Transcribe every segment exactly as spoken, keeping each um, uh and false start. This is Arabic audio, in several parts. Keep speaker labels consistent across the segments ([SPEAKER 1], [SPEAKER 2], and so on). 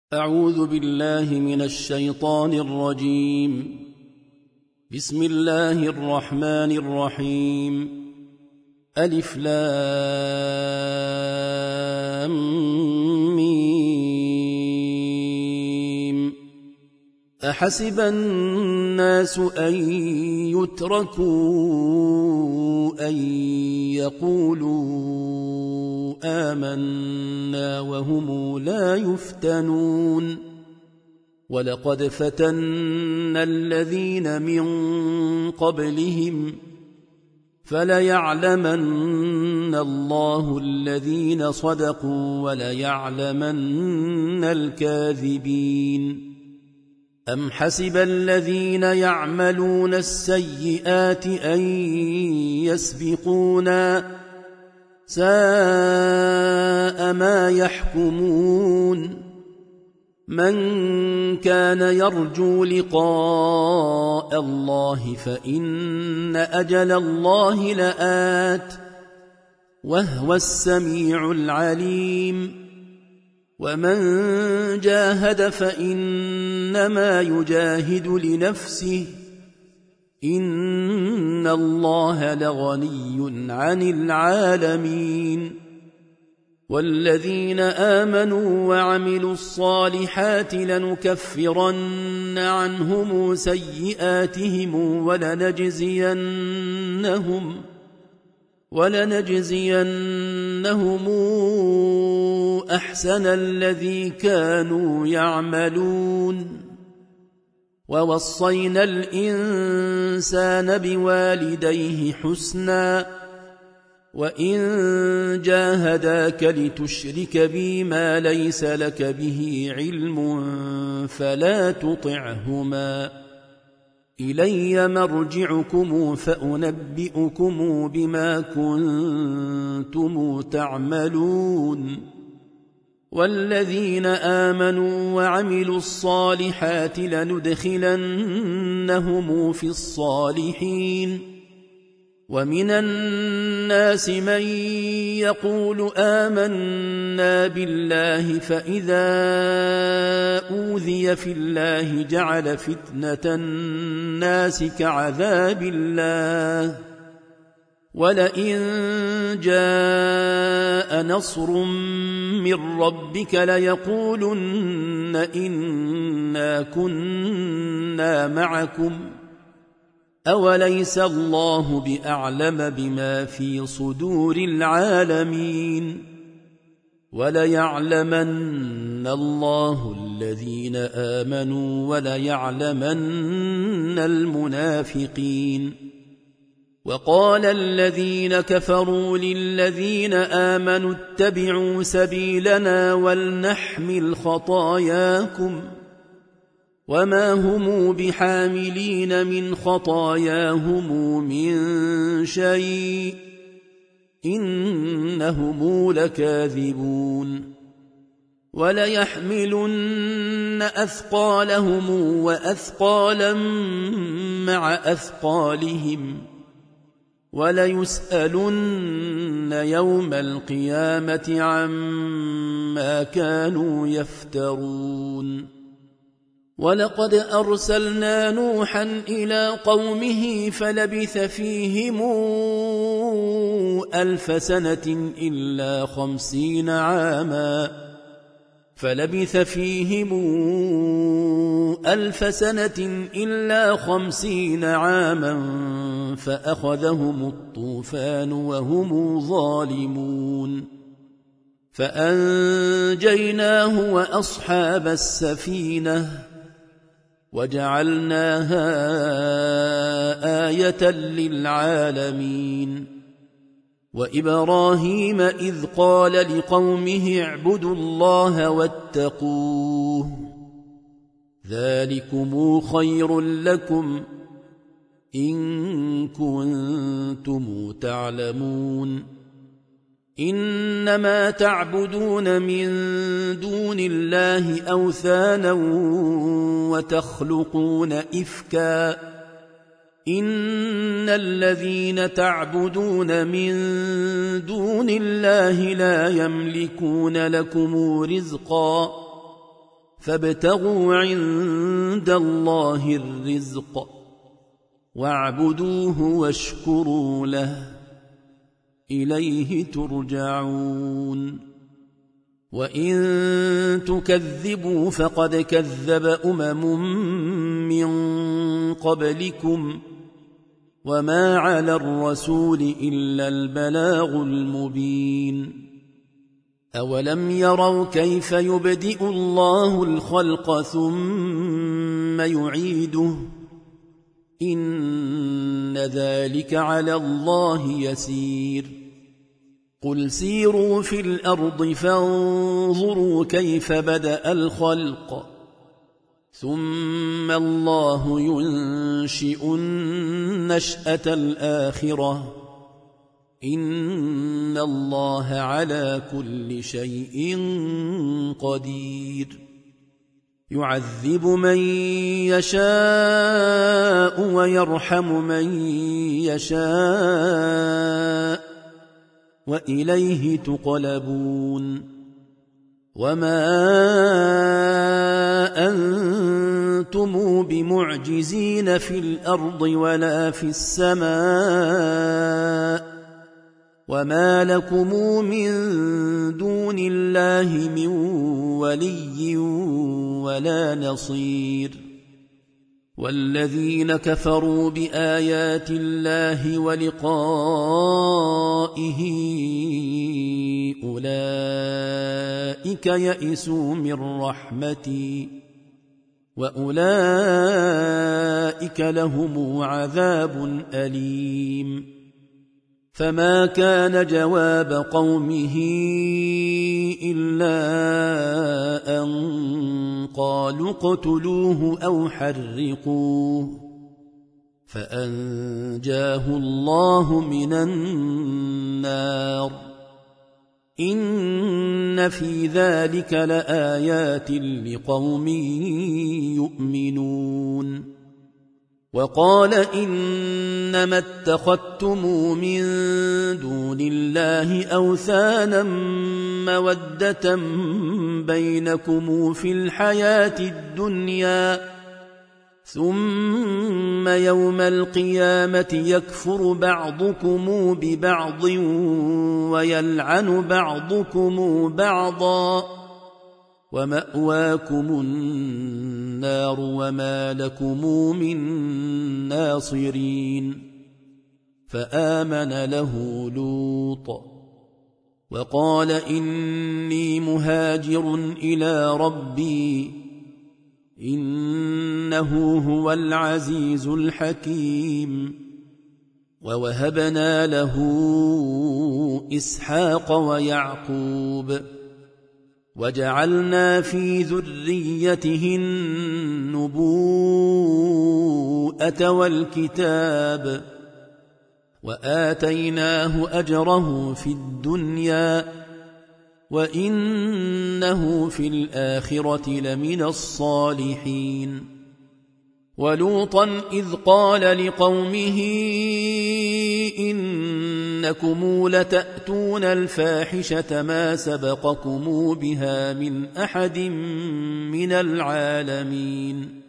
[SPEAKER 1] أعوذ بالله من الشيطان الرجيم. بسم الله الرحمن الرحيم. ألف لام ميم. أحسب الناس أن يتركوا أن يقولوا آمنا وهم لا يفتنون. ولقد فتنا الذين من قبلهم فليعلمن الله الذين صدقوا وليعلمن الكاذبين. أم حسب الذين يعملون السيئات أن يسبقونا ساء ما يحكمون. من كان يرجو لقاء الله فإن أجل الله لآت وهو السميع العليم. ومن جاهد فإنما يجاهد لنفسه إن الله لغني عن العالمين. والذين آمنوا وعملوا الصالحات لنكفرن عنهم سيئاتهم ولنجزينهم ولنجزينهم أحسن الذي كانوا يعملون. ووصينا الإنسان بوالديه حسنا وإن جاهداك لتشرك بي ما ليس لك به علم فلا تطعهما. إلي مرجعكم فأنبئكم بما كنتم تعملون. والذين آمنوا وعملوا الصالحات لندخلنهم في الصالحين. ومن الناس من يقول آمنا بالله فإذا أوذي في الله جعل فتنة الناس كعذاب الله ولئن جاء نصر من ربك ليقولن إنا كنا معكم أوليس الله بأعلم بما في صدور العالمين. وليعلمن الله الذين آمنوا وليعلمن المنافقين. وقال الذين كفروا للذين آمنوا اتبعوا سبيلنا ولنحمل خطاياكم وما هم بحاملين من خطاياهم من شيء إنهم لكاذبون. وليحملن أثقالهم وأثقالا مع أثقالهم وليسألن يوم القيامة عما كانوا يفترون. ولقد أرسلنا نوحا إلى قومه فلبث فيهم ألف سنة إلا خمسين عاما فلبث فيهم ألف سنة إلا خمسين عاما فأخذهم الطوفان وهم ظالمون. فأنجيناه وأصحاب السفينة وجعلناها آية للعالمين. وإبراهيم إذ قال لقومه اعبدوا الله واتقوه ذلكم خير لكم إن كنتم تعلمون. إنما تعبدون من دون الله أوثانا وتخلقون إفكا إن الذين تعبدون من دون الله لا يملكون لكم رزقا فابتغوا عند الله الرزق واعبدوه واشكروا له إليه ترجعون وإن تكذبوا فقد كذب أمم من قبلكم وما على الرسول إلا البلاغ المبين أولم يروا كيف يبدئ الله الخلق ثم يعيده إن ذلك على الله يسير قل سيروا في الأرض فانظروا كيف بدأ الخلق ثم الله ينشئ النشأة الآخرة إن الله على كل شيء قدير يعذب من يشاء ويرحم من يشاء وإليه تقلبون وما أنتم بمعجزين في الأرض ولا في السماء وما لكم من دون الله من ولي ولا نصير والذين كفروا بآيات الله ولقائه أولئك يئسوا من رحمتي وأولئك لهم عذاب أليم فما كان جواب قومه إلا أن قالوا اقتلوه أو حرقوه فأنجاه الله من النار إن في ذلك لآيات لقوم يؤمنون وقال إنما اتخذتم من دون الله أوثانا مودة بينكم في الحياة الدنيا ثم يوم القيامة يكفر بعضكم ببعض ويلعن بعضكم بعضا ومأواكم النار وما لكم من ناصرين فآمن له لوط وقال إني مهاجر إلى ربي إنه هو العزيز الحكيم ووهبنا له إسحاق ويعقوب وجعلنا في ذريته النبوءة والكتاب وآتيناه أجره في الدنيا وإنه في الآخرة لمن الصالحين ولوطا إذ قال لقومه إنكم لتأتون الفاحشة ما سبقكم بها من أحد من العالمين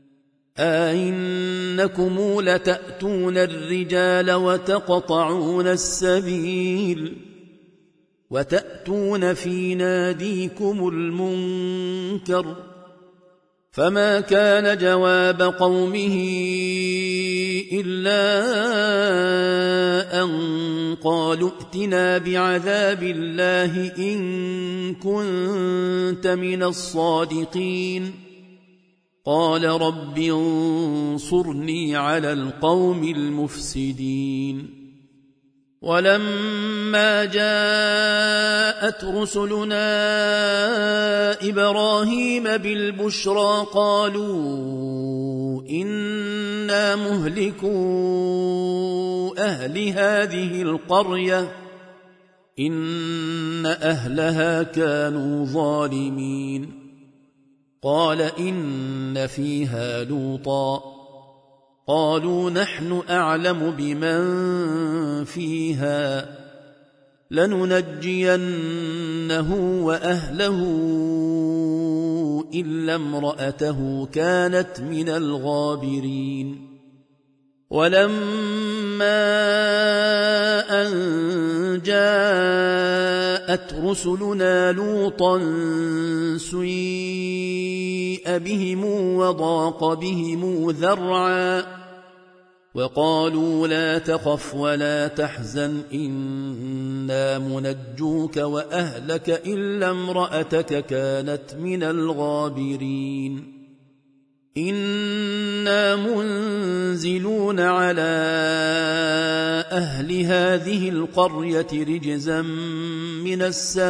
[SPEAKER 1] أئنكم لتأتون الرجال وتقطعون السبيل وتأتون في ناديكم المنكر فما كان جواب قومه إلا أن قالوا ائتنا بعذاب الله إن كنت من الصادقين قال رب انصرني على القوم المفسدين ولما جاءت رسلنا إبراهيم بالبشرى قالوا إنا مهلكو أهل هذه القرية إن أهلها كانوا ظالمين قال إن فيها لوطا قالوا نحن أعلم بمن فيها لننجينه وأهله إلا امرأته كانت من الغابرين ولما أن جاءت رسلنا لوطا سيء بهم وضاق بهم ذرعا وقالوا لا تخف ولا تحزن إنا منجوك وأهلك إلا امرأتك كانت من الغابرين إنا منزلون على أهل هذه القرية رجزا من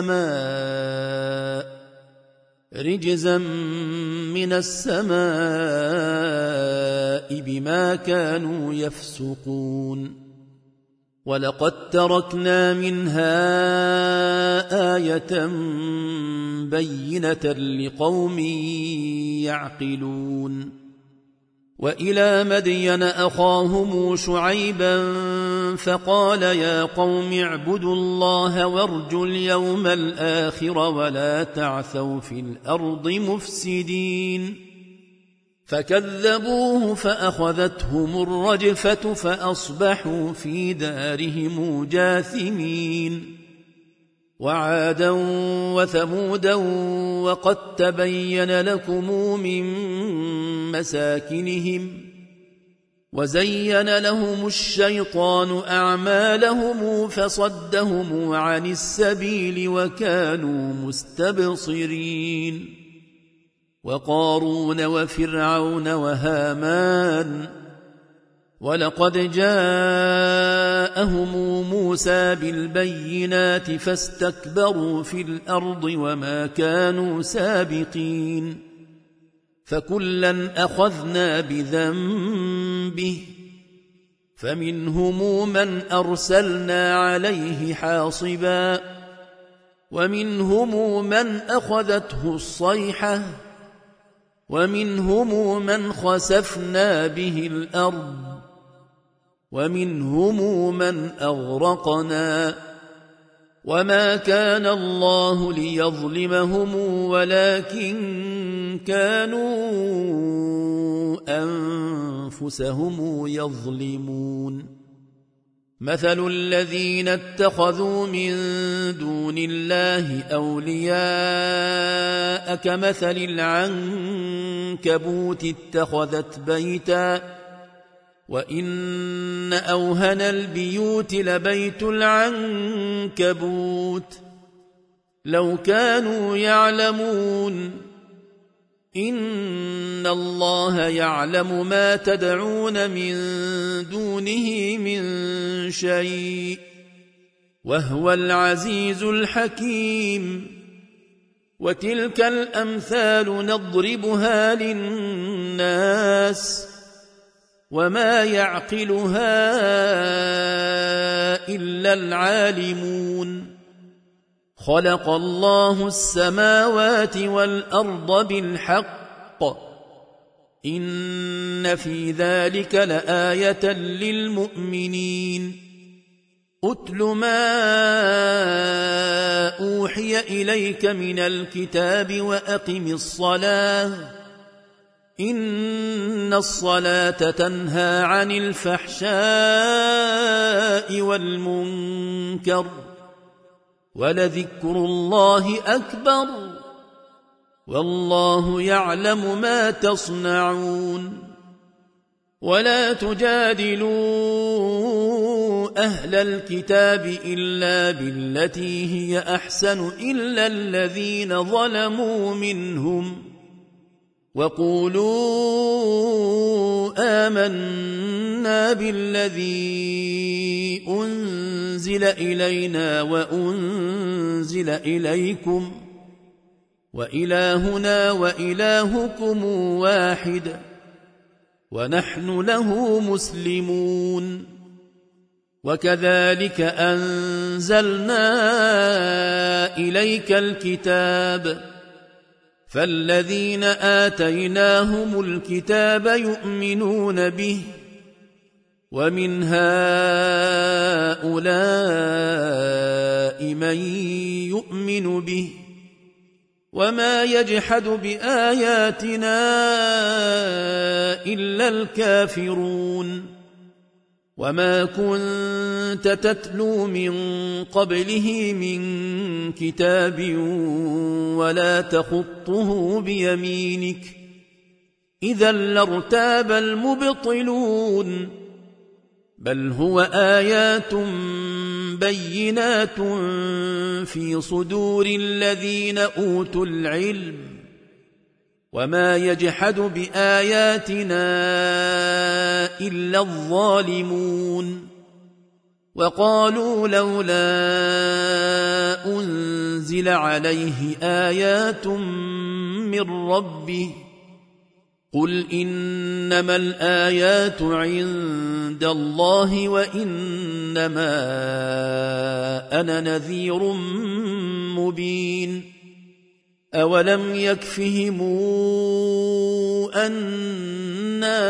[SPEAKER 1] السماء رجزا من السماء بما كانوا يفسقون ولقد تركنا منها آية بينة لقوم يعقلون وإلى مدين أخاهم شعيبا فقال يا قوم اعبدوا الله وارجوا اليوم الآخر ولا تعثوا في الأرض مفسدين فكذبوه فأخذتهم الرجفة فأصبحوا في دارهم جاثمين وعادا وثمودا وقد تبين لكم من مساكنهم وزين لهم الشيطان أعمالهم فصدهم عن السبيل وكانوا مستبصرين وقارون وفرعون وهامان ولقد جاءهم موسى بالبينات فاستكبروا في الأرض وما كانوا سابقين فكلا أخذنا بذنبه فمنهم من أرسلنا عليه حاصبا ومنهم من أخذته الصيحة ومنهم من خسفنا به الأرض ومنهم من أغرقنا وما كان الله ليظلمهم ولكن كانوا أنفسهم يظلمون مثل الذين اتخذوا من دون الله أولياء كمثل العنكبوت اتخذت بيتا وإن أوهن البيوت لبيت العنكبوت لو كانوا يعلمون إن الله يعلم ما تدعون من دونه من شيء وهو العزيز الحكيم وتلك الأمثال نضربها للناس وما يعقلها إلا العالمون خلق الله السماوات والأرض بالحق إن في ذلك لآية للمؤمنين أتل ما أوحي إليك من الكتاب وأقم الصلاة إن الصلاة تنهى عن الفحشاء والمنكر ولذكر الله أكبر والله يعلم ما تصنعون ولا تجادلوا أهل الكتاب إلا بالتي هي أحسن إلا الذين ظلموا منهم وقولوا آمنا بالذي أنزل إلينا وأنزل إليكم وإلهنا وإلهكم واحد ونحن له مسلمون وكذلك أنزلنا إليك الكتاب فالذين آتيناهم الكتاب يؤمنون به ومن هؤلاء من يؤمن به وما يجحد بآياتنا إلا الكافرون وما كنت تتلو من قبله من كتاب ولا تخطه بيمينك إذا لارتاب المبطلون بل هو آيات بينات في صدور الذين أوتوا العلم وما يجحد بآياتنا إلا الظالمون وقالوا لولا أنزل عليه آيات من ربه قل إنما الآيات عند الله وإنما أنا نذير مبين أولم يكفهم أنا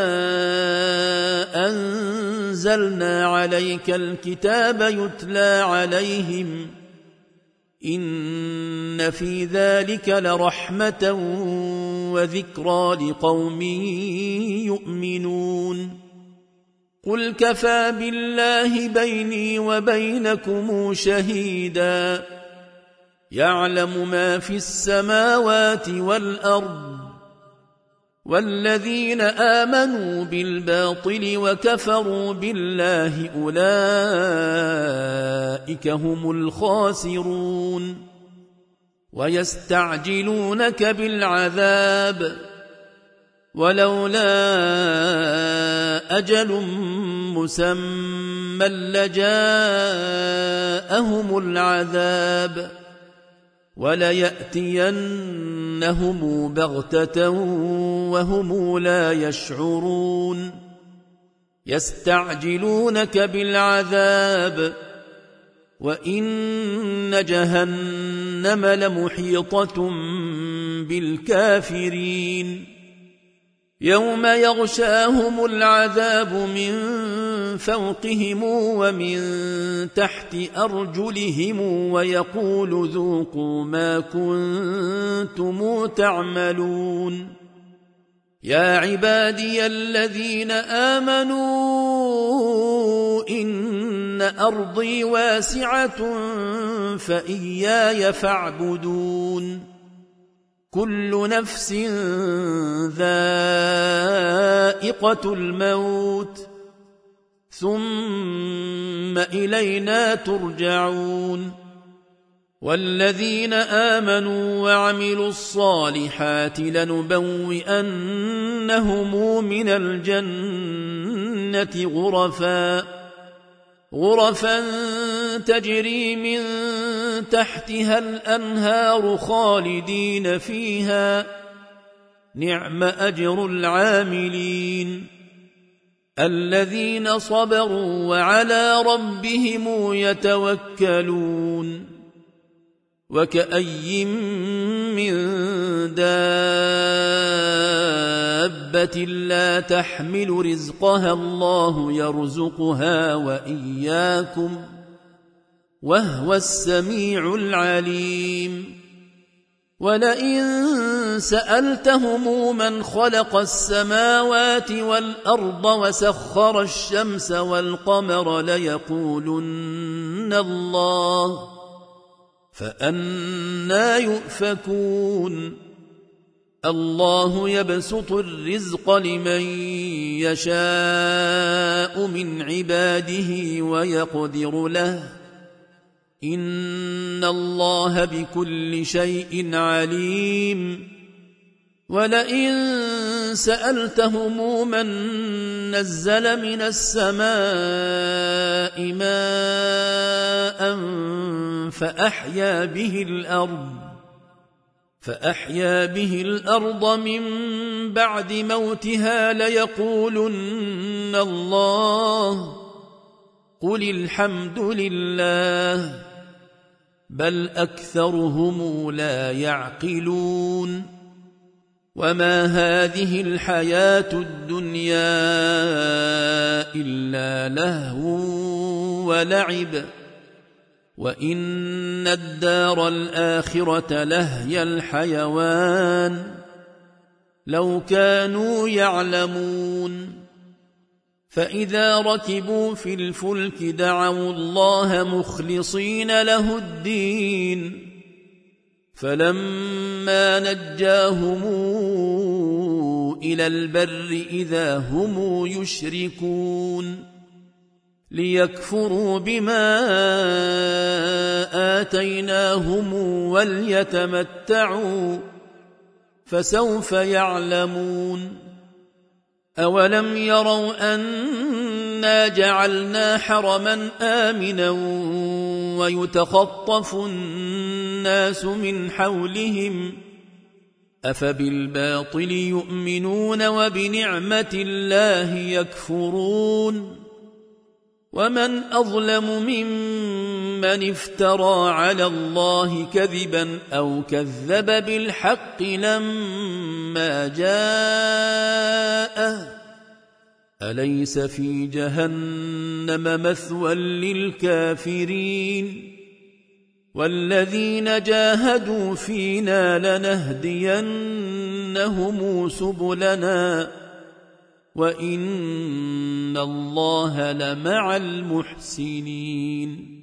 [SPEAKER 1] أنزلنا عليك الكتاب يتلى عليهم إن في ذلك لرحمة وذكرى لقوم يؤمنون قل كفى بالله بيني وبينكم شهيدا يعلم ما في السماوات والأرض والذين آمنوا بالباطل وكفروا بالله أولئك هم الخاسرون ويستعجلونك بالعذاب ولولا أجل مسمى لجاءهم العذاب وليأتينهم بغتة وهم لا يشعرون يستعجلونك بالعذاب وإن جهنم لمحيطة بالكافرين يوم يغشاهم العذاب من فوقهم ومن تحت أرجلهم ويقول ذوقوا ما كنتم تعملون يا عبادي الذين آمنوا إن أرضي واسعة فإياي فاعبدون كل نفس ذائقة الموت ثم إلينا ترجعون والذين آمنوا وعملوا الصالحات لنبوئنهم من الجنة غرفا غرفا تجري من تحتها الأنهار خالدين فيها نعم أجر العاملين الذين صبروا وعلى ربهم يتوكلون وكأي من دابة لا تحمل رزقها الله يرزقها وإياكم وهو السميع العليم ولئن سألتهم من خلق السماوات والأرض وسخر الشمس والقمر ليقولن الله فأنى يؤفكون الله يبسط الرزق لمن يشاء من عباده ويقدر له إن الله بكل شيء عليم ولئن سألتهم من نزل من السماء ماء فأحيا به الأرض فأحيا به الأرض من بعد موتها ليقولن الله قل الحمد لله بل أكثرهم لا يعقلون وما هذه الحياة الدنيا إلا لهو ولعب وإن الدار الآخرة لهي الحيوان لو كانوا يعلمون فإذا ركبوا في الفلك دعوا الله مخلصين له الدين فلما نجاهم إلى البر إذا هم يشركون ليكفروا بما آتيناهم وليتمتعوا فسوف يعلمون أولم يروا أنا جعلنا حرما آمنا ويتخطف الناس من حولهم أفبالباطل يؤمنون وبنعمة الله يكفرون ومن أظلم ممن افترى على الله كذبا أو كذب بالحق لما جاءه أليس في جهنم مثوى للكافرين والذين جاهدوا فينا لنهدينهم سبلنا وإن الله لمع المحسنين